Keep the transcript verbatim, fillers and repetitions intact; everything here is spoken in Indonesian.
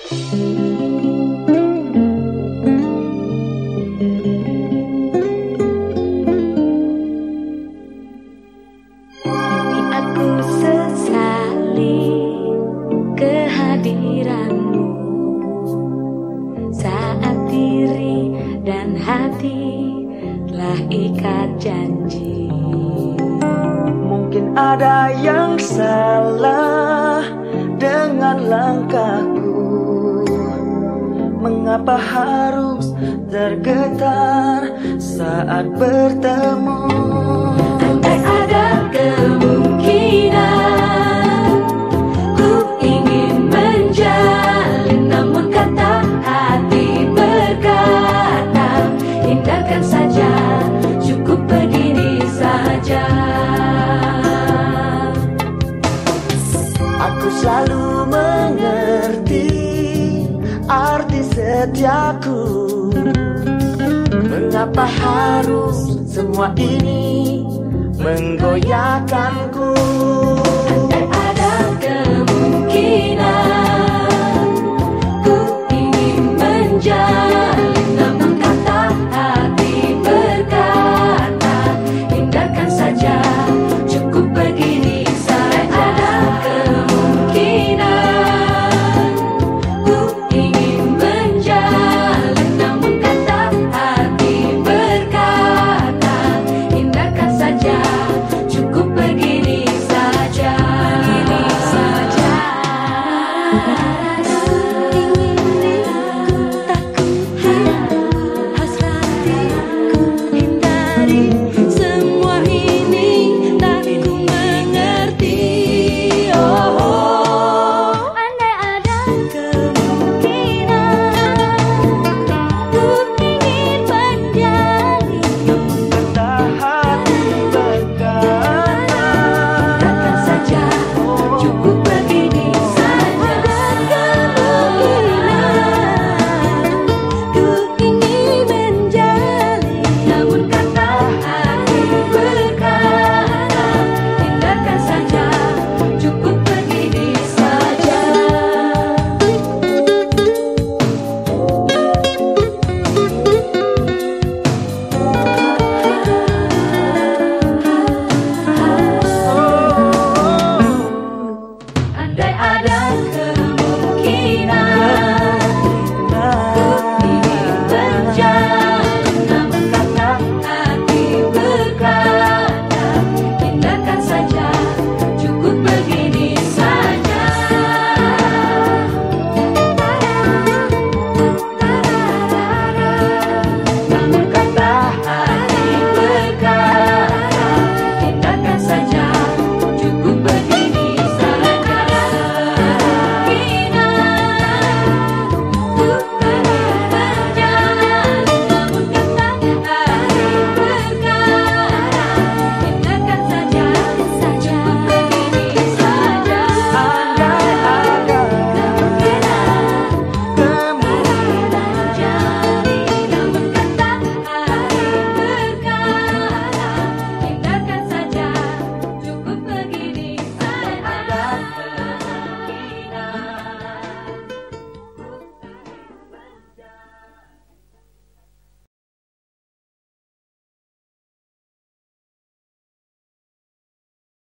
Aku sesali kehadiranmu saat diri dan hati telah ikat janji. Mungkin ada yang salah dengan langkahku. Mengapa harus tergetar saat bertemu? Andai ada kemungkinan ku ingin menjalin, namun kata hati berkata hindarkan saja, cukup begini saja. Aku selalu mengerti arti setiaku. Mengapa harus semua ini menggoyahkanku? Andai ada kemungkinan ku ingin menjalin, namun kata hati berkata hindarkan saja, cukup begini saja. Ada kemungkinan ku ingin menjalin, namun kata hati berkata hindarkan saja, cukup begini saja. Begini saja. Ingin ku takuti, hasrati ku hindari, semua ini tak ku mengerti. Oh, andai ada kemungkinan ku ingin menjalin, Kata hati berkata, hindarkan saja, cukup begini saja. Ku ingin menjalin, namun kata hati berkata hindarkan saja, cukup begini saja. Andai ada kemungkinan